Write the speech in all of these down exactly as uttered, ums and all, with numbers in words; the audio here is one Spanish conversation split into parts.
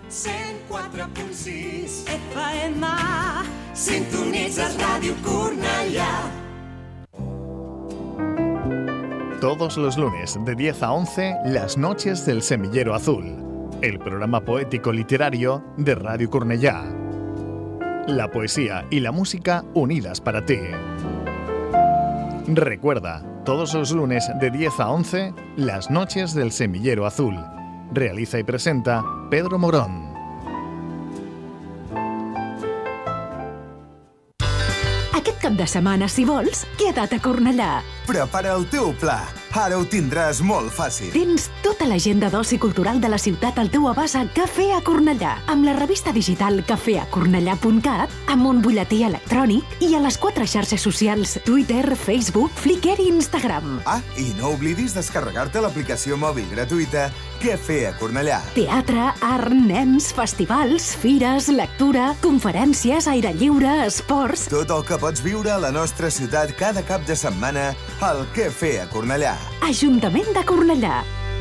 cent quatre punt sis F M. Sintonitzes Ràdio Cornellà. Todos los lunes de diez a once, Las Noches del Semillero Azul, el programa poético literario de Radio Cornellà. La poesía y la música unidas para ti. Recuerda, todos los lunes de diez a once, Las Noches del Semillero Azul. Realiza y presenta Pedro Morón. Aquest cap de setmana, si vols, queda't a Cornellà. Prepara el teu pla. Ara ho tindràs molt fàcil. Tens tota l'agenda d'oci cultural de la ciutat al teu abast a Cafè a Cornellà, amb la revista digital cafè a cornellà punt cat, amb un butlletí electrònic i a les quatre xarxes socials Twitter, Facebook, Flickr i Instagram. Ah, i no oblidis descarregar-te l'aplicació mòbil gratuïta Cafè a Cornellà. Teatre, art, nens, festivals, fires, lectura, conferències, aire lliure, esports... Tot el que pots viure a la nostra ciutat cada cap de setmana al Cafè a Cornellà. Ajuntament de Cornellà.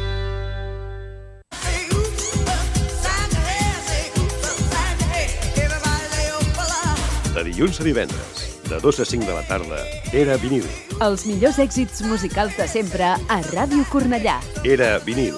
De dilluns a divendres, de dos a cinc de la tarda, Era vinil. Els millors èxits musicals de sempre a Ràdio Cornellà. Era vinil.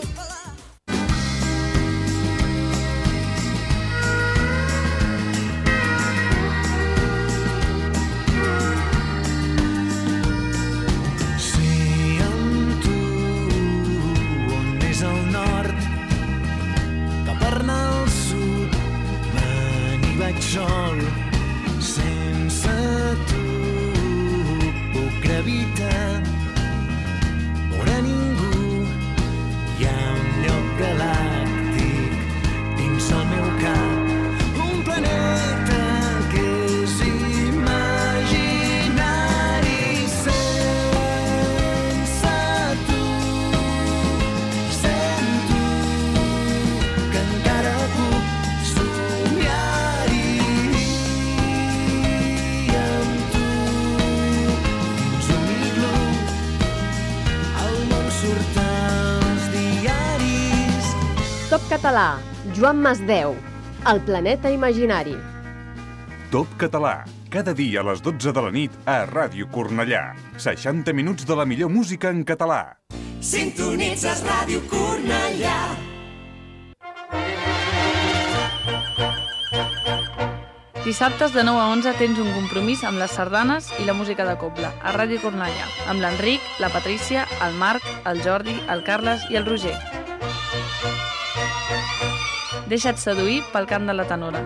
Sol, sense tu puc gravitar on a ningú hi ha un lloc galàctic dins el meu cap, un planeta que és imaginari sense tu. Sento que encara puc somiar Top Català, Joan Masdeu, El planeta imaginari. Top Català, cada dia a les dotze de la nit a Ràdio Cornellà. seixanta minuts de la millor música en català. Sintonitzes Ràdio Cornellà. Dissabtes de nou a onze tens un compromís amb les sardanes i la música de cobla a Ràdio Cornellà, amb l'Enric, la Patrícia, el Marc, el Jordi, el Carles i el Roger. Deixa't seduir pel cant de la tenora.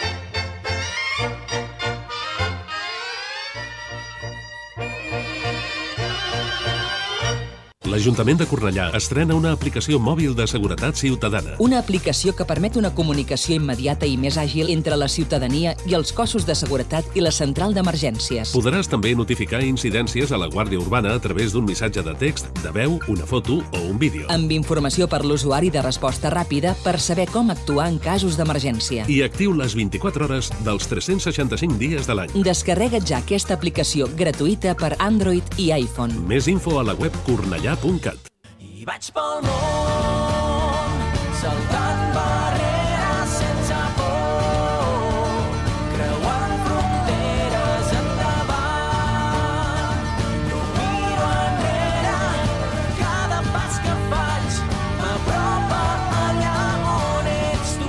L'Ajuntament de Cornellà estrena una aplicació mòbil de seguretat ciutadana. Una aplicació que permet una comunicació immediata i més àgil entre la ciutadania i els cossos de seguretat i la central d'emergències. Podràs també notificar incidències a la Guàrdia Urbana a través d'un missatge de text, de veu, una foto o un vídeo. Amb informació per l'usuari de resposta ràpida per saber com actuar en casos d'emergència. I actiu les vint-i-quatre hores dels tres-cents seixanta-cinc dies de l'any. Descarrega't ja aquesta aplicació gratuïta per Android i iPhone. Més info a la web cornellà punt cat. I vaig pel món, saltant barreres sense por, creuant fronteres endavant. No miro enrere, cada pas que faig m'apropa allà on ets tu.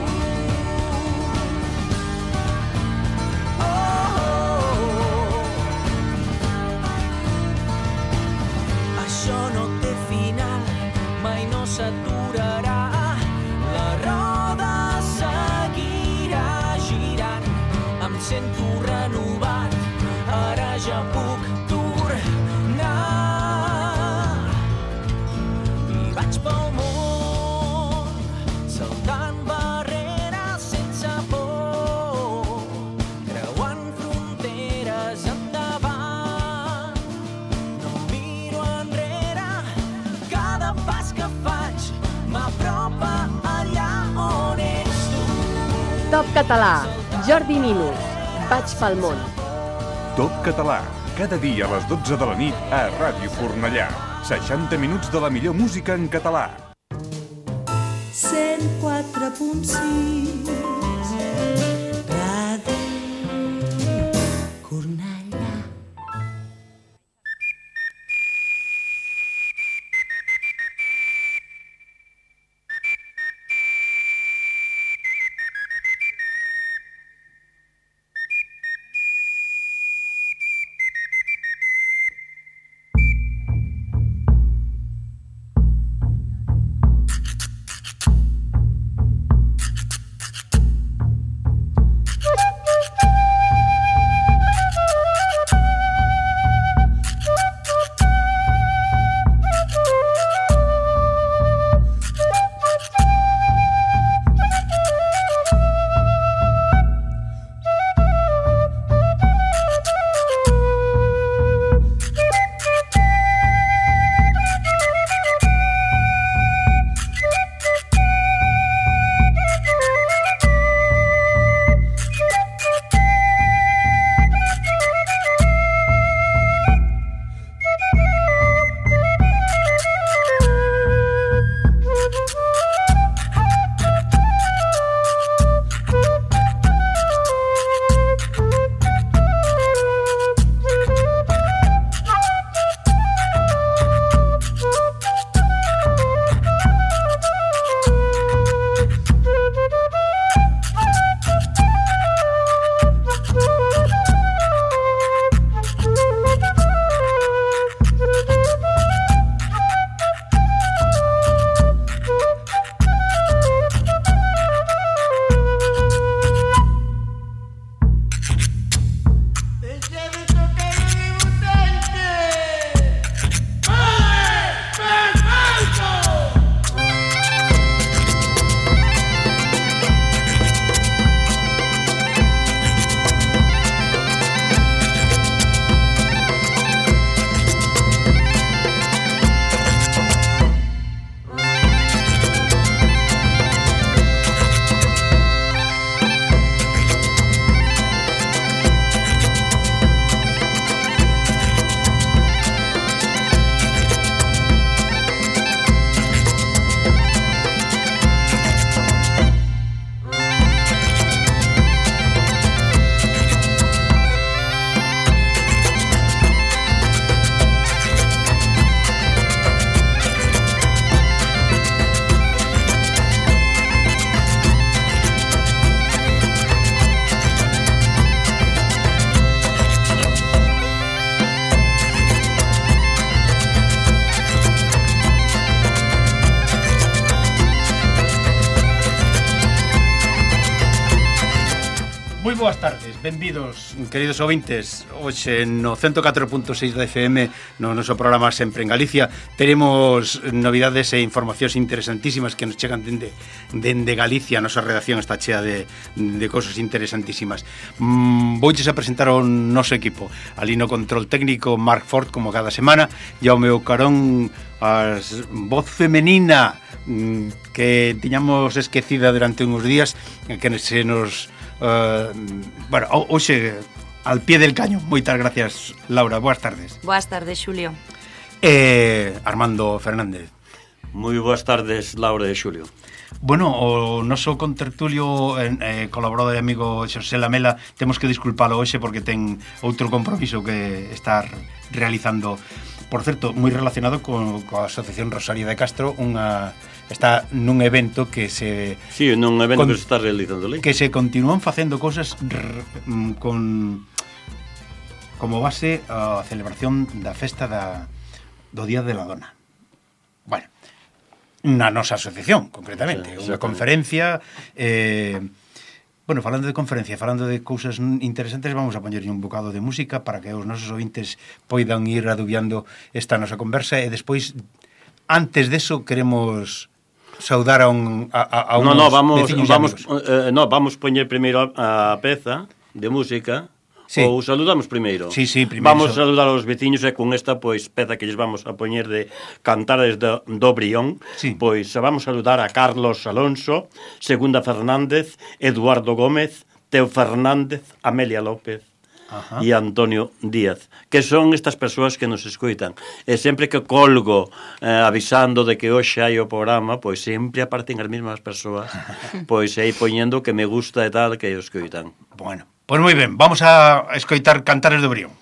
Oh, oh, oh. Això no té final, mai no s'aturarà, la roda seguirà girant, em sento renovat, ara ja puc tornar. I vaig pel món, saltant barreres sense por, creuant fronteres endavant. No miro enrere, cada pas que faig m'apropa allà on ets tu. Top Català, Jordi Minus, Vaig pel món. Top Català, cada dia a les dotze de la nit a Ràdio Cornellà. seixanta minuts de la millor música en català. cent quatre punt sis. Ràdio Cornellà. Moi boas tardes, benvidos, queridos ouvintes. Hoxe no ciento catro punto seis da F M, no noso programa Sempre en Galicia, teremos novidades e informacións interesantísimas que nos chegan dende, dende Galicia. A nosa redacción está chea de, de cosas interesantísimas. mm, Vouches a presentar o noso equipo. Ali no control técnico Marc Ford, como cada semana, e ao meu carón a voz femenina mm, que tiñamos esquecida durante uns días, que se nos... Uh, bueno, hoxe al pie del caño. Moitas gracias, Laura, boas tardes. Boas tardes, Xulio. eh, Armando Fernández. Moi boas tardes, Laura e Xulio. Bueno, o noso contertulio eh, colaborador e amigo Xosé Lamela, temos que disculpalo hoxe porque ten outro compromiso que estar realizando. Por certo, moi relacionado con, coa Asociación Rosario de Castro, unha... está nun evento que se... Sí, nun evento con, que se está realizando ali. Que se continúan facendo cousas rr, con como base a celebración da festa da, do Día de la Dona. Bueno, na nosa asociación, concretamente. Sí, unha conferencia... Eh, bueno, falando de conferencia, falando de cousas interesantes, vamos a poñerlle un bocado de música para que os nosos ouvintes poidan ir adubiando esta nosa conversa e despois, antes deso, queremos... saudar a un a, a unos no, no, vamos, veciños vamos, eh, no, vamos poñer primeiro a, a peza de música. Sí. Ou saludamos primeiro? Sí, sí, primeiro. Vamos a saludar aos veciños e con esta pois peza que lles vamos a poñer de Cantares do, do Brión. Sí. Pois vamos a saludar a Carlos Alonso, Segunda Fernández, Eduardo Gómez, Teo Fernández, Amelia López. Ajá. e Antonio Díaz, que son estas persoas que nos escoitan. E sempre que colgo eh, avisando de que hoxe hai o programa, pois sempre aparecen as mesmas persoas, pois aí poñendo que me gusta e tal, que os escoitan. Bueno, pois moi ben, vamos a escoitar Cantares do Brión.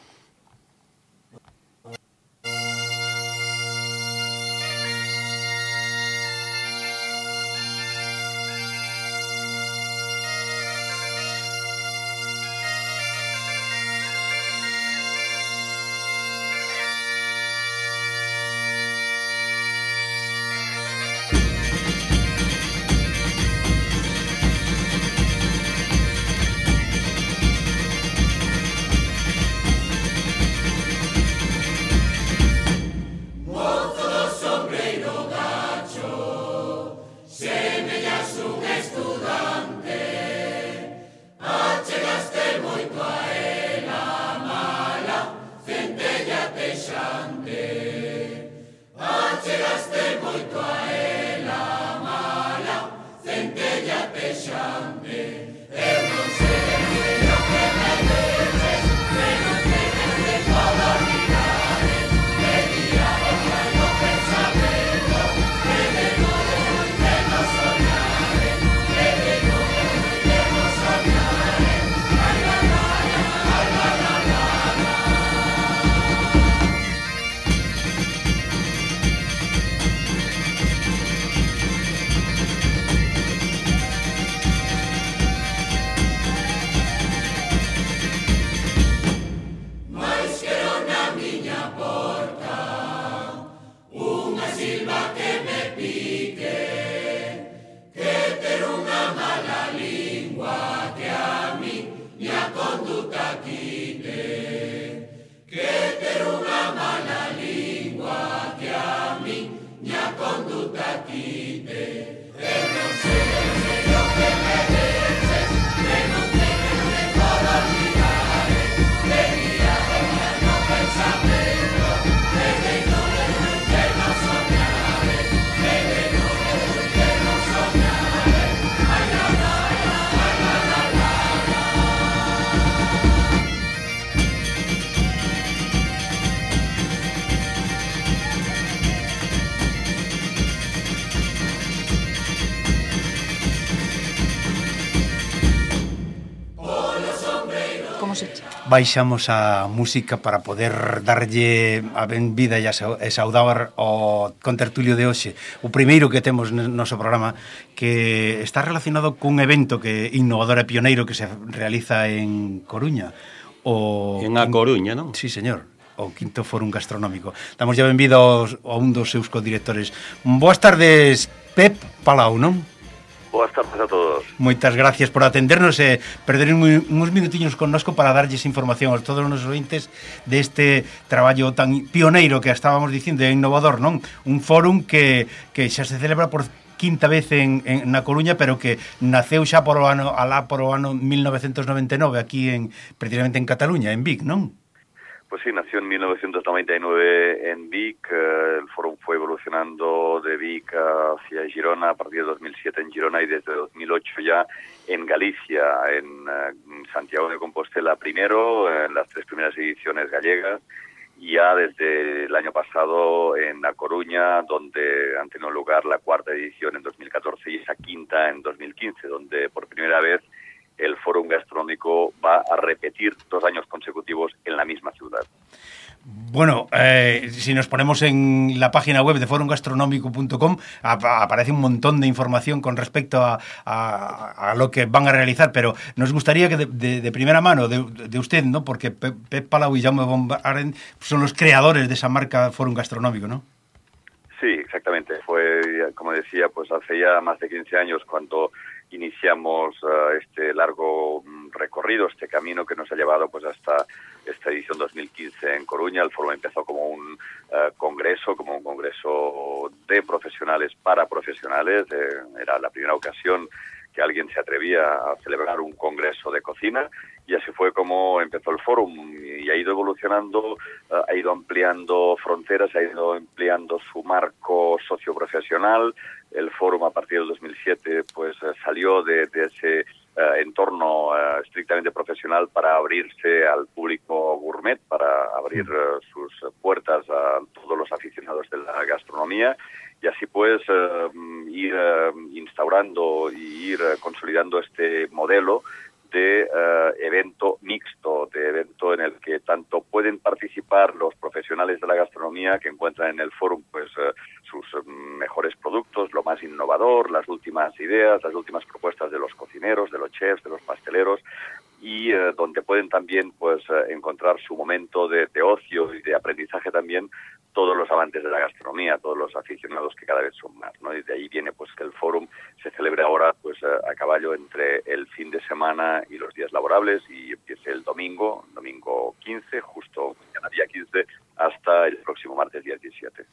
Baixamos a música para poder darlle a benvida e a saudar ao contertulio de hoxe. O primeiro que temos no noso programa, que está relacionado cun evento que innovador e pioneiro que se realiza en Coruña. O... En A Coruña, non? Sí, señor. O quinto Fórum Gastronómico. Damos ya benvida aos, a un dos seus codirectores. Boas tardes, Pep Palau, non? Boas tardes a todos. Moitas gracias por atendernos e perder uns minutiños connosco para darlles información a todos os nosos ointes deste traballo tan pioneiro que estábamos dicindo e innovador, non? Un fórum que, que xa se celebra por quinta vez en, en na Coruña, pero que naceu xa por o ano, alá por o ano mil novecentos noventa e nove aquí en precisamente en Cataluña, en Vic, non? Pues sí, nació en mil novecientos noventa y nueve en Vic, eh, el foro fue evolucionando de Vic hacia Girona a partir de dos mil siete en Girona y desde dos mil ocho ya en Galicia, en eh, Santiago de Compostela primero, en las tres primeras ediciones gallegas, y ya desde el año pasado en La Coruña, donde han tenido lugar la cuarta edición en dos mil catorce y esa quinta en dos mil quince, donde por primera vez el Fórum Gastronómico va a repetir dos años consecutivos en la misma ciudad. Bueno, eh, si nos ponemos en la página web de forum gastronómico punto com ap aparece un montón de información con respecto a, a, a lo que van a realizar, pero nos gustaría que de, de, de primera mano, de, de usted, ¿no? Porque Pep, Pep Palau y Jaume Bombaren son los creadores de esa marca Fórum Gastronómico, ¿no? Sí, exactamente. Fue, como decía, pues hace ya más de quince años cuando iniciamos uh, este largo recorrido, este camino que nos ha llevado pues hasta esta edición dos mil quince en Coruña. El foro empezó como un uh, congreso, como un congreso de profesionales para profesionales. Eh, era la primera ocasión que alguien se atrevía a celebrar un congreso de cocina, y así fue como empezó el fórum, y ha ido evolucionando, uh, ha ido ampliando fronteras, ha ido ampliando su marco socioprofesional. El fórum a partir del dos mil siete pues salió de, de ese eh, entorno eh, estrictamente profesional para abrirse al público gourmet, para abrir eh, sus puertas a todos los aficionados de la gastronomía y así pues eh, ir eh, instaurando y ir eh, consolidando este modelo de uh, evento mixto, de evento en el que tanto pueden participar los profesionales de la gastronomía que encuentran en el fórum pues uh, sus uh, mejores productos, lo más innovador, las últimas ideas, las últimas propuestas de los cocineros, de los chefs, de los pasteleros y uh, donde pueden también pues uh, encontrar su momento de, de ocio y de aprendizaje también todos los amantes de la gastronomía, todos los aficionados que cada vez son más, ¿no? Y de ahí viene pues que el fórum se celebre ahora pues a caballo entre el fin de semana y los días laborables y empiece el domingo, domingo quince, justo mañana día quince, hasta el próximo martes día diecisiete.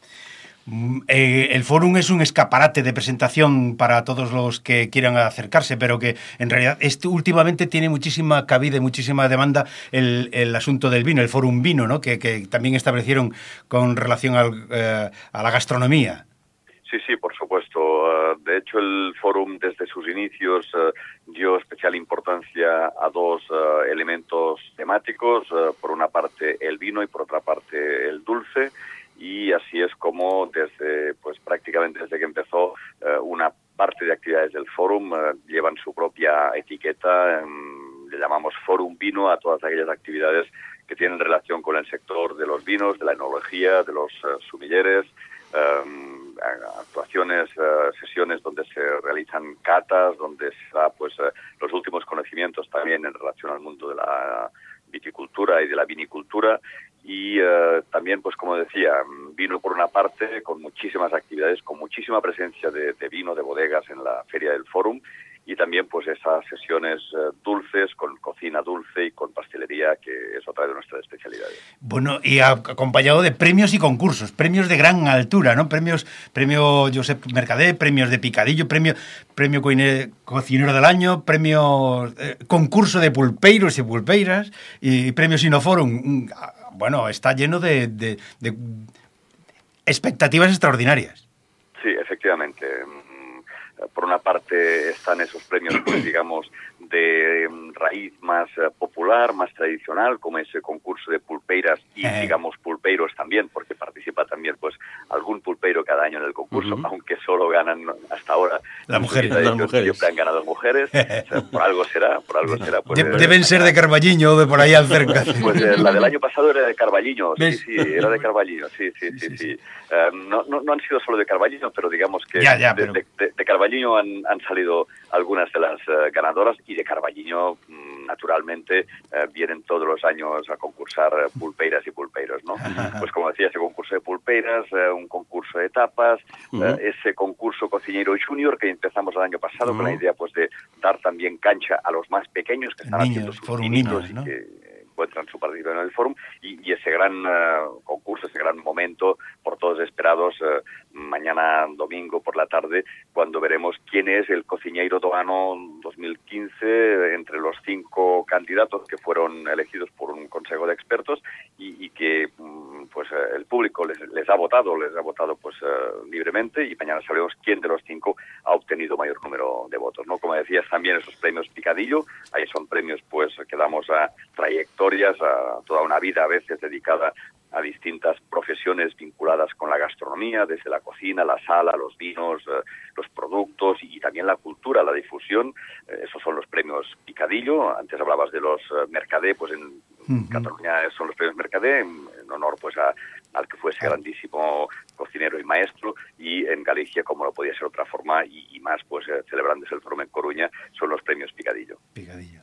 Eh, el fórum es un escaparate de presentación para todos los que quieran acercarse, pero que en realidad este, últimamente tiene muchísima cabida y muchísima demanda el, el asunto del vino, el fórum vino, ¿no? que, que también establecieron con relación al, eh, a la gastronomía. Sí, sí, por supuesto. Uh, de hecho, el fórum desde sus inicios uh, dio especial importancia a dos uh, elementos temáticos. Uh, por una parte el vino y por otra parte el dulce. Y así es como desde, pues prácticamente desde que empezó uh, una parte de actividades del fórum uh, llevan su propia etiqueta. Um, le llamamos Fórum Vino a todas aquellas actividades que tienen relación con el sector de los vinos, de la enología, de los uh, sumilleres. Um, actuaciones, uh, sesiones donde se realizan catas, donde se da pues uh, los últimos conocimientos también en relación al mundo de la viticultura y de la vinicultura y uh, también pues como decía, vino por una parte con muchísimas actividades, con muchísima presencia de, de vino, de bodegas en la feria del fórum y también pues esas sesiones uh, dulces con cocina dulce y con pastelería que es otra de nuestras especialidades. Bueno, y acompañado de premios y concursos, premios de gran altura, ¿no? Premios, premio Josep Mercader, premios de picadillo, premio, premio cocinero del año, premio eh, concurso de pulpeiros y pulpeiras y premios Sinoforum. Bueno, está lleno de, de, de expectativas extraordinarias. Sí, efectivamente. Por una parte están esos premios, pues digamos, de raíz más uh, popular, más tradicional, como ese concurso de pulpeiras y, eh. digamos, pulpeiros también, porque participa también, pues, algún pulpeiro cada año en el concurso, uh-huh. aunque solo ganan hasta ahora. Las mujeres, las mujeres. Siempre han ganado mujeres, o sea, por algo será, por algo será. Pues, de, deben ser de Carballiño o de por ahí al cerca. Pues eh, la del año pasado era de Carballiño, sí, sí, era de Carballiño, sí, sí, sí, sí. sí. sí. Uh, no, no, no han sido solo de Carballiño, pero digamos que ya, ya, de, pero... de, de, de Carballiño han, han salido algunas de las uh, ganadoras y de Carballiño, mm, naturalmente, uh, vienen todos los años a concursar uh, pulpeiras y pulpeiros, ¿no? Pues como decía, ese concurso de pulpeiras, uh, un concurso de tapas, uh-huh. uh, ese concurso cocinero junior que empezamos el año pasado uh-huh. con la idea pues de dar también cancha a los más pequeños que están niños, haciendo sus niños, ¿no? Y que encuentran su participación en el fórum y, y ese gran uh, concurso, ese gran momento por todos esperados uh, mañana domingo por la tarde cuando veremos quién es el Cociñeiro do Ano dos mil quince entre los cinco candidatos que fueron elegidos por un consejo de expertos y, y que pues uh, el público les, les ha votado, les ha votado pues uh, libremente y mañana sabremos quién de los cinco ha obtenido mayor número de votos, ¿no? Como decías también esos premios Picadillo, ahí son premios pues que damos a trayectorias, a toda una vida a veces dedicada a distintas profesiones vinculadas con la gastronomía, desde la cocina, la sala, los vinos, eh, los productos y también la cultura, la difusión. Eh, esos son los premios Picadillo. Antes hablabas de los eh, Mercader, pues en uh-huh. Cataluña son los premios Mercader, en, en honor pues a, al que fue ese grandísimo cocinero y maestro, y en Galicia, como no podía ser otra forma, y, y más pues eh, celebrándose el foro en Coruña, son los premios Picadillo. Picadillo.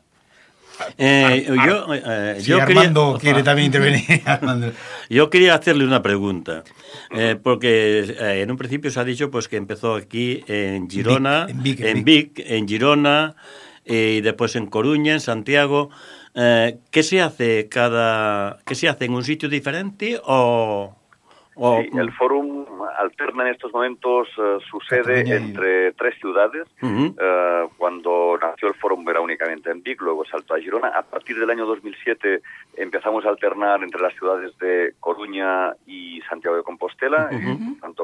Eh, Ar- yo, eh, sí, yo Armando quería, quiere también intervenir. Armando. Yo quería hacerle una pregunta, eh, porque eh, en un principio se ha dicho pues que empezó aquí en Girona, en Vic, en, en, Vic. Vic, en Girona, eh, y después en Coruña, en Santiago. Eh, ¿Qué se hace cada, qué se hace en un sitio diferente o? o sí, el fórum alterna en estos momentos uh, su sede entre tres ciudades. Uh-huh. Uh, cuando nació el fórum era únicamente en Vic, luego saltó a Girona. A partir del año dos mil siete empezamos a alternar entre las ciudades de Coruña y Santiago de Compostela, uh-huh. y tanto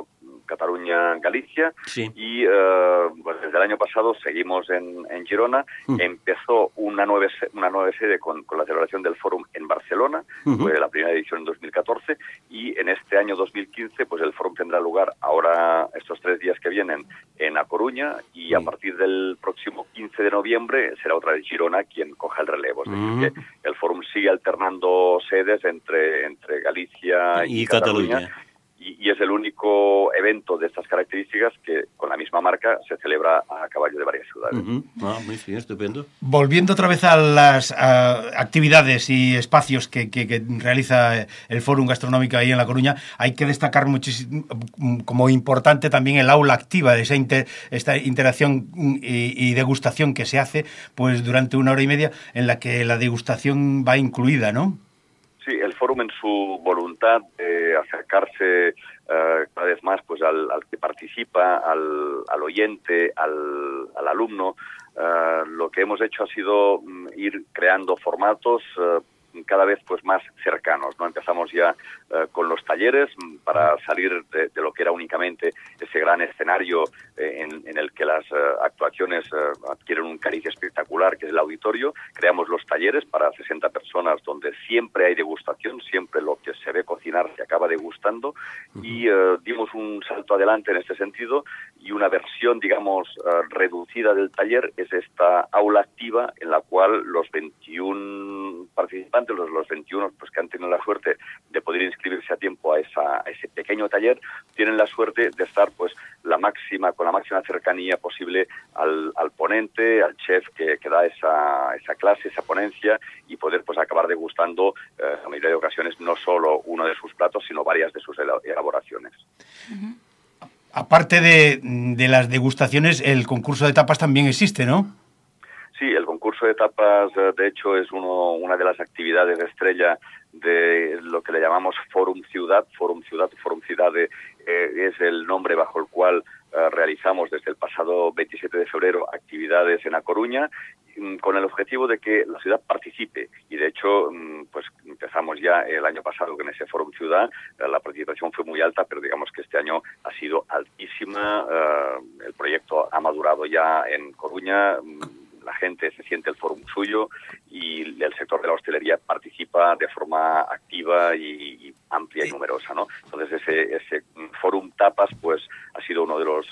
Cataluña-Galicia, sí. y eh, pues desde el año pasado seguimos en, en Girona. Uh-huh. Empezó una nueva, una nueva sede con, con la celebración del Fórum en Barcelona, uh-huh. fue la primera edición en dos mil catorce, y en este año dos mil quince pues el Fórum tendrá lugar ahora estos tres días que vienen en A Coruña, y uh-huh. a partir del próximo quince de noviembre será otra vez Girona quien coja el relevo. Es decir, uh-huh. que el Fórum sigue alternando sedes entre, entre Galicia y, y Cataluña. Cataluña. Y, y es el único evento de estas características que con la misma marca se celebra a caballo de varias ciudades. Uh-huh. Ah, muy bien, estupendo. Volviendo otra vez a las a, actividades y espacios que, que, que realiza el Fórum Gastronómico ahí en La Coruña, hay que destacar muchísimo como importante también el aula activa, de esa inter, esta interacción y, y degustación que se hace pues durante una hora y media, en la que la degustación va incluida, ¿no? Sí, el Fórum en su voluntad de acercarse uh, cada vez más pues al, al que participa, al, al oyente, al, al alumno, uh, lo que hemos hecho ha sido um, ir creando formatos uh, cada vez pues más cercanos, ¿no? Empezamos ya uh, con los talleres para salir de, de lo que era únicamente ese gran escenario eh, en, en el que las uh, actuaciones uh, adquieren un cariz espectacular, que es el auditorio. Creamos los talleres para sesenta personas donde siempre hay degustación, siempre lo que se ve cocinar se acaba degustando, uh-huh. y uh, dimos un salto adelante en este sentido, y una versión, digamos, uh, reducida del taller es esta aula activa en la cual los veintiún participantes, los, los veintiuno pues, que han tenido la suerte de poder inscribirse a tiempo a, esa, a ese pequeño taller, tienen la suerte de estar pues la máxima con la máxima cercanía posible al, al ponente, al chef que, que da esa, esa clase, esa ponencia, y poder pues acabar degustando eh, en la mayoría de ocasiones no solo uno de sus platos, sino varias de sus elaboraciones. Uh-huh. Aparte de, de las degustaciones, el concurso de tapas también existe, ¿no? Sí, el concurso de tapas, de hecho, es uno, una de las actividades de estrella de lo que le llamamos Fórum Ciudad. Fórum Ciudad, Fórum Ciudad eh, es el nombre bajo el cual eh, realizamos desde el pasado veintisiete de febrero actividades en A Coruña, con el objetivo de que la ciudad participe. Y de hecho, pues empezamos ya el año pasado con ese Fórum Ciudad. La participación fue muy alta, pero digamos que este año ha sido altísima. El proyecto ha madurado ya en Coruña. La gente se siente el fórum suyo, y el sector de la hostelería participa de forma activa y, y amplia y numerosa, ¿no? Entonces ese, ese fórum tapas pues ha sido uno de los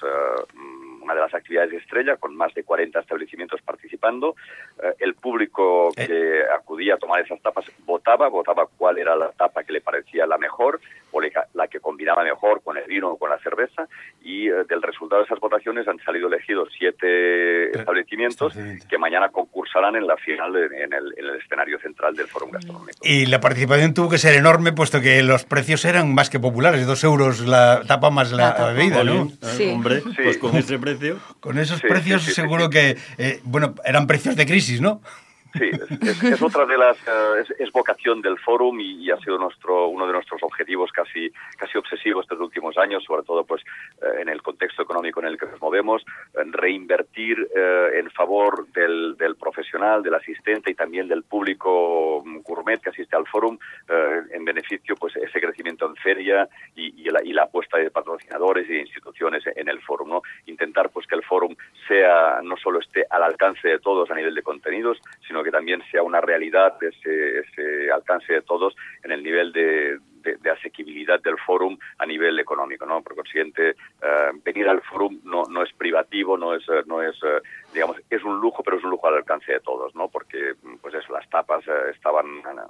uh, una de las actividades de estrella, con más de cuarenta establecimientos participando. Uh, el público que acudía a tomar esas tapas votaba, votaba cuál era la tapa que le parecía la mejor, o la que combinaba mejor con el vino o con la cerveza, y uh, del resultado de esas votaciones han salido elegidos siete establecimientos que mañana concursarán en la final en el, en el escenario central del Fórum Gastronómico. Y la participación tuvo que ser enorme, puesto que los precios eran más que populares, dos euros la tapa más la, la bebida, ¿no? Sí. Hombre, sí. Pues con ese precio... Con esos sí, precios sí, sí, seguro sí, sí. que, eh, bueno, eran precios de crisis, ¿no? Sí, es, es, es otra de las uh, es, es vocación del Fórum, y, y ha sido nuestro uno de nuestros objetivos casi casi obsesivos estos últimos años, sobre todo pues uh, en el contexto económico en el que nos movemos, en reinvertir uh, en favor del, del profesional, del asistente y también del público gourmet que asiste al Fórum, uh, en beneficio pues ese crecimiento en feria y, y, la, y la apuesta de patrocinadores y de instituciones en el Fórum, ¿no? Intentar pues que el Fórum sea no solo esté al alcance de todos a nivel de contenidos, sino que también sea una realidad ese, ese alcance de todos en el nivel de, de, de asequibilidad del Fórum a nivel económico, ¿no? Por consiguiente, eh, venir al Fórum no, no es privativo, no es, no es eh, digamos, es un lujo, pero es un lujo al alcance de todos, ¿no? Porque, pues eso, las tapas eh, estaban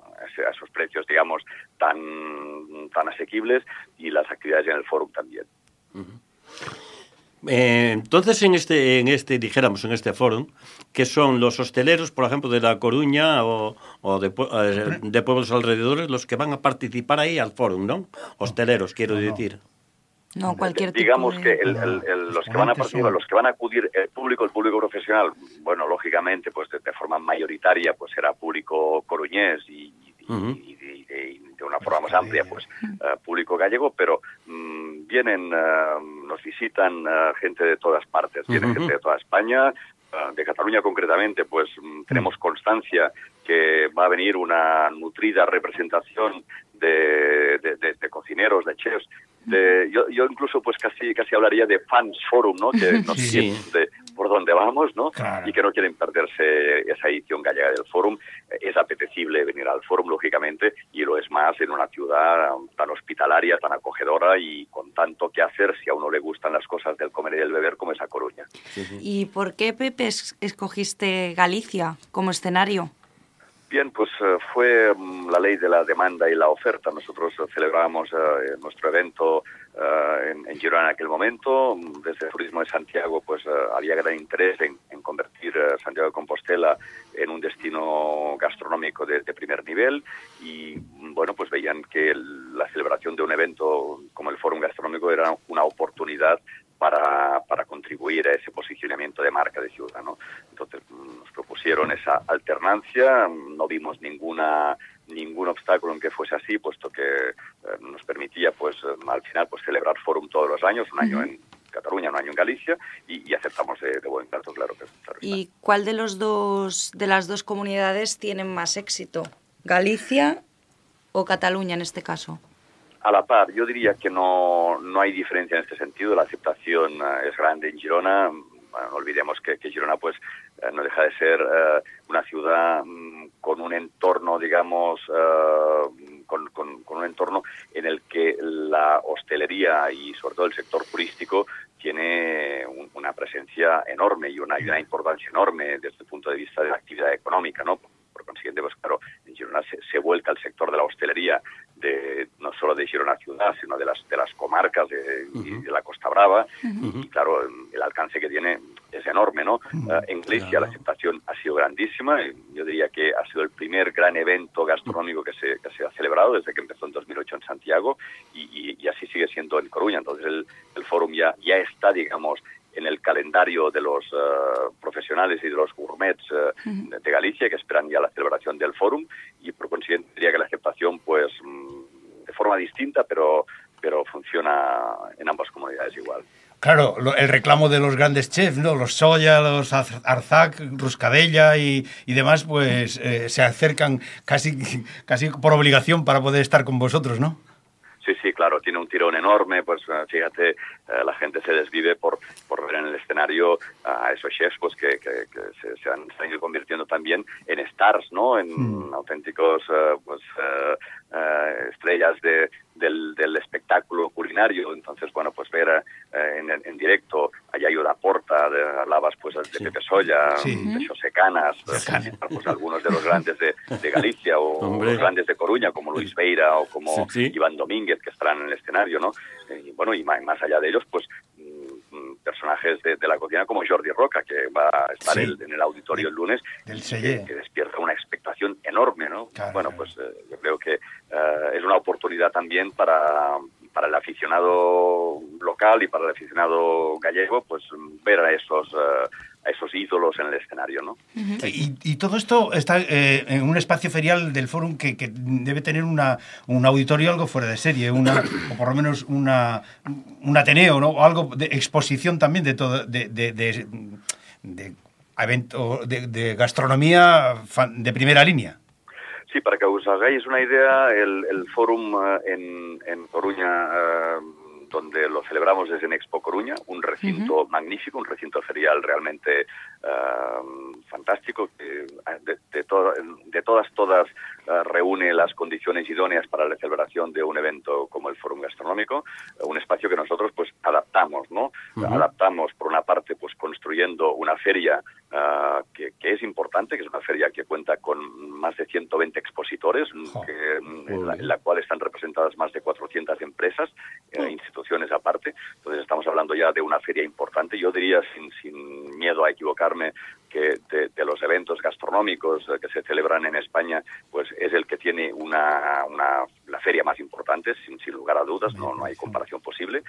a esos precios, digamos, tan, tan asequibles, y las actividades en el Fórum también. Uh-huh. Eh, entonces, en este, en este, dijéramos, en este fórum, que son los hosteleros, por ejemplo, de La Coruña o, o de, eh, de pueblos alrededores, los que van a participar ahí al fórum, ¿no? Hosteleros, quiero no, no. decir. No, cualquier tipo Digamos de... que el, el, el, los que van a participar, los que van a acudir, el público, el público profesional, bueno, lógicamente, pues de, de forma mayoritaria, pues será público coruñés y, y, uh-huh. y, y, y de una forma más amplia, pues uh, público gallego, pero um, vienen, uh, nos visitan uh, gente de todas partes, viene uh-huh. gente de toda España. De Cataluña concretamente, pues tenemos constancia que va a venir una nutrida representación de, de, de, de cocineros, de chefs de yo, yo incluso pues casi casi hablaría de fans forum, ¿no? Que nos Sí. siguen de por dónde vamos, ¿no? Claro. Y que no quieren perderse esa edición gallega del Fórum. Es apetecible venir al Fórum, lógicamente, y lo es más en una ciudad tan hospitalaria, tan acogedora y con tanto que hacer si a uno le gustan las cosas del comer y del beber como es A Coruña. ¿Y por qué, Pepe, es- escogiste Galicia como escenario? Bien, pues eh, fue mm, la ley de la demanda y la oferta. Nosotros eh, celebrábamos eh, nuestro evento eh, en, en Girona en aquel momento. Desde el Turismo de Santiago pues eh, había gran interés en, en convertir eh, Santiago de Compostela en un destino gastronómico de, de primer nivel y mm, bueno, pues veían que el- la celebración de un evento como el Fórum Gastronómico era una oportunidad para, para contribuir a ese posicionamiento de marca de ciudad, ¿no? Entonces mm, nos propusieron esa alternancia, no vimos ninguna ningún obstáculo en que fuese así, puesto que eh, nos permitía, pues eh, al final, pues celebrar Fórum todos los años, un año en Cataluña, un año en Galicia, y, y aceptamos de, de buen trato, claro que claro. ¿Y cuál de los dos de las dos comunidades tienen más éxito? ¿Galicia o Cataluña en este caso? A la par, yo diría que no, no hay diferencia en este sentido, la aceptación eh, es grande en Girona. Bueno, no olvidemos que, que Girona pues eh, no deja de ser eh, una ciudad mm, con un entorno, digamos, eh, con, con, con un entorno en el que la hostelería y sobre todo el sector turístico tiene un- una presencia enorme y una, y una importancia enorme desde el punto de vista de la actividad económica, ¿no? Por consiguiente, pues claro, en Girona se, se vuelca el sector de la hostelería, de no solo de Girona ciudad, sino de las de las comarcas de, y de la Costa Brava, y claro, el alcance que tiene es enorme, ¿no? Eh, en Galicia la aceptación ha sido grandísima, y yo diría que ha sido el primer gran evento gastronómico que se, que se ha celebrado desde que empezó en dos mil ocho en Santiago, y, y- y así sigue siendo en Coruña. Entonces el, el Fórum ya, ya está, digamos, en el calendario de los eh, profesionales y de los gourmets eh, de, de Galicia, que esperan ya la celebración del Fórum, y por consiguiente diría que la aceptación, pues, mm, de forma distinta, pero, pero funciona en ambas comunidades igual. Claro, lo- el reclamo de los grandes chefs, ¿no? Los Soya, los Az- Arzac, Ruscadella y, y demás, pues eh, se acercan casi, casi por obligación para poder estar con vosotros, ¿no? Sí, sí, claro, tiene un tirón enorme, pues eh, fíjate, eh, la gente se desvive por, por ver en el escenario a esos chefs pues que, que, que se, se han, se han ido convirtiendo también en stars, ¿no? En Mm. auténticos eh, pues eh, eh, estrellas de, del, del espectáculo culinario. Entonces, bueno, pues ver eh, en, en directo a Yayo da Porta, de, hablabas pues de Pepe Solla, Sí. de Xosé Canas, eh, pues algunos de los grandes de, de Galicia o Hombre. los grandes de Coruña, como Luis Beira o como Sí, sí. Iván Domínguez, que estarán en el escenario, ¿no? Eh, Y bueno, y más, más allá de ellos, pues mm, mm, personajes de, de la cocina como Jordi Roca, que va a estar Sí. el- en el auditorio el lunes, Del y Sellé. que, que despierta una expectación enorme, ¿no? Claro, bueno, claro. pues eh, yo creo que eh, es una oportunidad también para, para el aficionado local y para el aficionado gallego, pues mm, ver a esos, eh, a esos ídolos en el escenario, ¿no? Y, y todo esto está eh, en un espacio ferial del Fórum que, que debe tener una, un auditorio algo fuera de serie, una, o por lo menos una, un ateneo, ¿no? O algo de exposición también de todo, de, de, de, de evento, de, de gastronomía fan- de primera línea. Sí, para que os hagáis una idea, el, el Fórum eh, en, en Coruña, eh, donde lo celebramos es en Expo Coruña, un recinto magnífico, un recinto ferial realmente eh, fantástico, que de, de, to- de todas, todas eh, reúne las condiciones idóneas para la celebración de un evento como el Fórum Gastronómico, eh, un espacio que nosotros pues adaptamos, ¿no? Ujú. Adaptamos, por una parte, pues construyendo una feria uh, que, que es importante, que es una feria que cuenta con más de ciento veinte expositores, que, en, la, en la cual están representadas más de cuatrocientas empresas, eh, instituciones aparte. Entonces estamos hablando ya de una feria importante. Yo diría, sin, sin miedo a equivocarme, que de, de los eventos gastronómicos eh, que se celebran en España, pues es el que tiene una, una la feria más importante, sin, sin lugar a dudas, no, no hay comparación posible.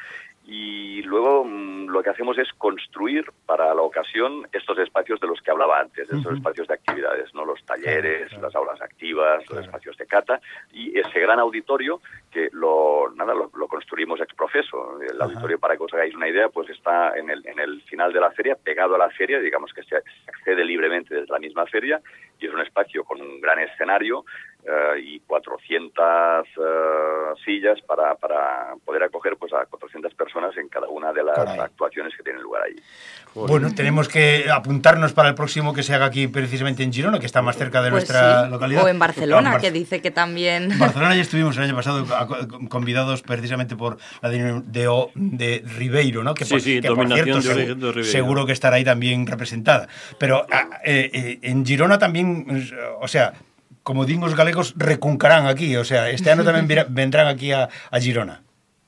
Y luego mm, lo que hacemos es construir para la ocasión estos espacios de los que hablaba antes, estos Ujú. espacios de actividades, no los talleres, las aulas activas, los espacios de cata, y ese gran auditorio que lo nada lo, lo construimos ex profeso. El auditorio, para que os hagáis una idea, pues está en el, en el final de la feria, pegado a la feria, digamos que se accede libremente desde la misma feria, y es un espacio con un gran escenario eh, y cuatrocientas eh, sillas para, para poder acoger pues a cuatrocientas personas en cada una de las Caray. actuaciones que tienen lugar allí. Bueno, tenemos que apuntarnos para el próximo que se haga aquí precisamente en Girona, que está más cerca de Pues nuestra sí. localidad. O en Barcelona, Ah, en que dice que también... En Barcelona ya estuvimos el año pasado a- convidados precisamente por la de, de, de Ribeiro, ¿no? Que Sí, por, sí, que por dominación cierto, de, segu- de Ribeiro. seguro que estará ahí también representada. Pero a, eh, eh, en Girona también, o sea, como digo los galegos, recuncarán aquí. O sea, este año también virá- vendrán aquí a, a Girona.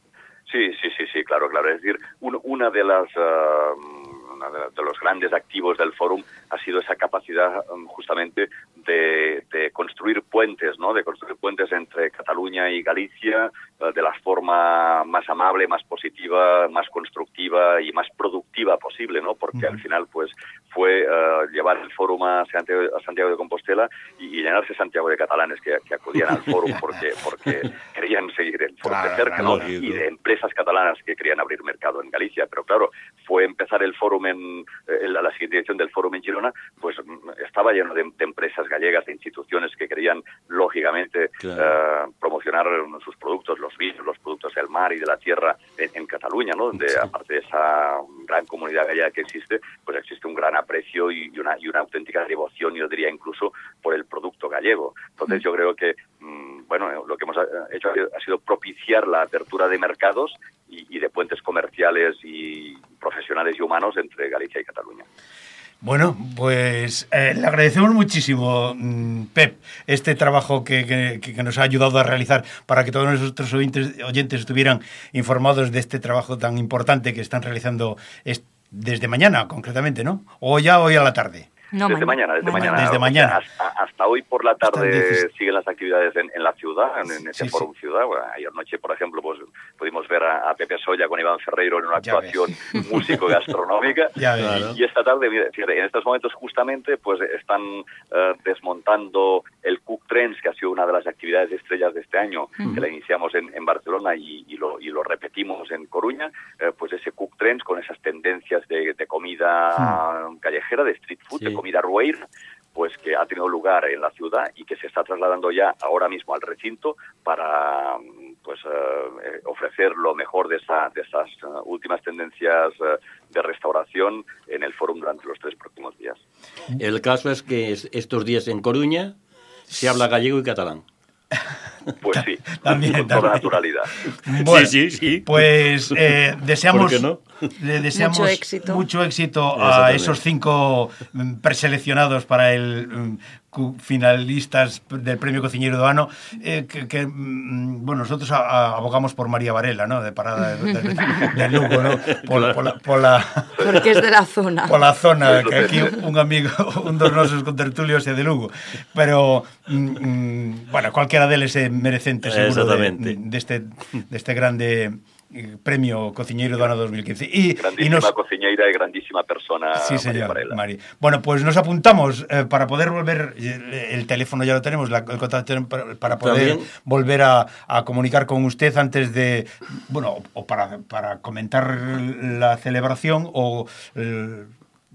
Sí, sí, sí, sí, claro, claro. Es decir, un- una de las uh, una de, de los grandes activos del Fórum ha sido esa capacidad um, justamente de, de construir puentes, ¿no? De construir puentes entre Cataluña y Galicia uh, de la forma más amable, más positiva, más constructiva y más productiva posible, ¿no? Porque al final, pues, fue uh, llevar el Fórum a Santiago, a Santiago de Compostela y, y llenarse Santiago de catalanes que, que acudían al Fórum porque porque querían seguir el Fórum Claro, de cerca, claro, ¿no? Y de empresas catalanas que querían abrir mercado en Galicia. Pero claro, fue empezar el Fórum en, en la, la siguiente edición del Fórum en Girona, pues estaba lleno de, de empresas gallegas, de instituciones que querían, lógicamente, Claro. uh, promocionar sus productos, los vinos, los productos del mar y de la tierra en, en Cataluña, ¿no? Donde, aparte de esa gran comunidad gallega que existe, pues existe un gran aprecio y una, y una auténtica devoción, yo diría incluso, por el producto gallego. Entonces yo creo que, mmm, bueno, lo que hemos hecho ha sido propiciar la apertura de mercados y, y de puentes comerciales y profesionales y humanos entre Galicia y Cataluña. Bueno, pues eh, le agradecemos muchísimo, mm, Pep, este trabajo que, que, que nos ha ayudado a realizar para que todos nuestros oyentes, oyentes estuvieran informados de este trabajo tan importante que están realizando est- desde mañana, concretamente, ¿no? O ya hoy a la tarde. No, desde mañana, desde no, mañana. desde O sea, mañana. hasta, hasta hoy por la tarde dieciséis. siguen las actividades en, en la ciudad, en, en ese Sí, Fórum Ciudad. Bueno, ayer noche, por ejemplo, pues pudimos ver a, a Pepe Solla con Iván Ferreiro en una Ya actuación músico-gastronómica. Ya ves. y, Claro. y esta tarde, mira, fíjate, en estos momentos justamente, pues están eh, desmontando el Cook Trends, que ha sido una de las actividades estrellas de este año, Mm. que la iniciamos en, en Barcelona y, y, lo, y lo repetimos en Coruña. Eh, pues ese Cook Trends con esas tendencias de, de comida callejera, de street food, Sí. de comida rueira, pues que ha tenido lugar en la ciudad y que se está trasladando ya ahora mismo al recinto para pues eh, ofrecer lo mejor de, esa, de esas uh, últimas tendencias uh, de restauración en el Fórum durante los tres próximos días. El caso es que es- estos días en Coruña se habla gallego y catalán. Pues sí, También, con toda también. naturalidad. Bueno, sí, sí, sí. Pues eh, deseamos, ¿Por qué no? le deseamos Mucho éxito. mucho éxito a Exactamente. esos cinco mm, preseleccionados para el mm, cu- finalistas del Premio Cociñeiro do Ano, eh, que, que, mm, bueno, nosotros a- a- abogamos por María Varela, ¿no? De parada de, de, de Lugo, ¿no? Por, por la, por la Porque es de la zona. por la zona, que aquí un amigo, un dos nosos contertulios é de Lugo, pero mm, mm, bueno, cualquiera deles é merecente seguro de, Exactamente. deste deste grande eh, Premio Cociñeiro do Ano dos mil quince. E, e Grandísima nos cociñeira y grandísima persona, Sí, María señor, Varela. Mari. Bueno, pues nos apuntamos eh, para poder volver, eh, el teléfono ya lo tenemos, la- el contacto para, para poder También. volver a, a comunicar con usted antes de, bueno, o para, para comentar la celebración o... eh,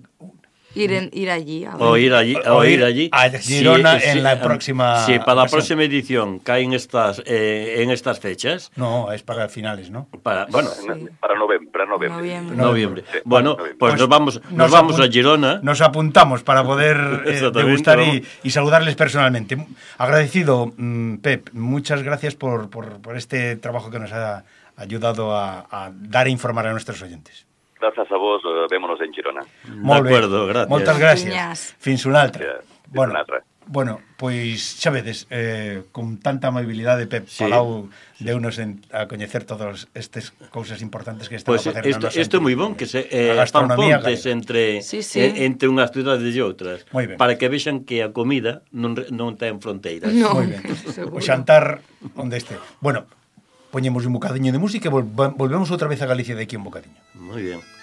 Ir, en- ir allí. a ver. O ir allí, o O ir ir allí. a Girona Sí, en sí, la em, próxima Sí, para la versión. próxima edición caen estas eh, en estas fechas. No, es para finales, ¿no? Para, bueno, Para noviembre. Para noviembre. Noviembre. noviembre. Sí, Bueno, noviembre. pues, Pues nos vamos, nos, nos vamos apun- a Girona. Nos apuntamos para poder eh, Exactamente, degustar y, vamos. y saludarles personalmente. Agradecido, mm, Pep, muchas gracias por, por, por este trabajo que nos ha ayudado a, a dar e informar a nuestros oyentes. Gracias a vos, eh, vémonos en Girona. Molt bé. acuerdo, gracias. Moltes gràcies. Piñas. Fins una altra. Yeah, fins bueno, una altra. bueno, pois xa vedes, eh, con tanta amabilidade Pep Sí. Palau deunos en, a coñecer todas estas cousas importantes que están Pues a facer isto, na nosa isto é moi bon que se a eh, fan gastronomía pontes galega. entre Sí, sí. eh, entre unhas cidades e outras Moi ben. para que vexan que a comida non re- non ten fronteiras. No, Moi ben. O seguro. xantar onde este. Bueno, poñemos un bocadiño de música e volva- volvemos outra vez a Galicia de aquí un bocadiño. Moi ben.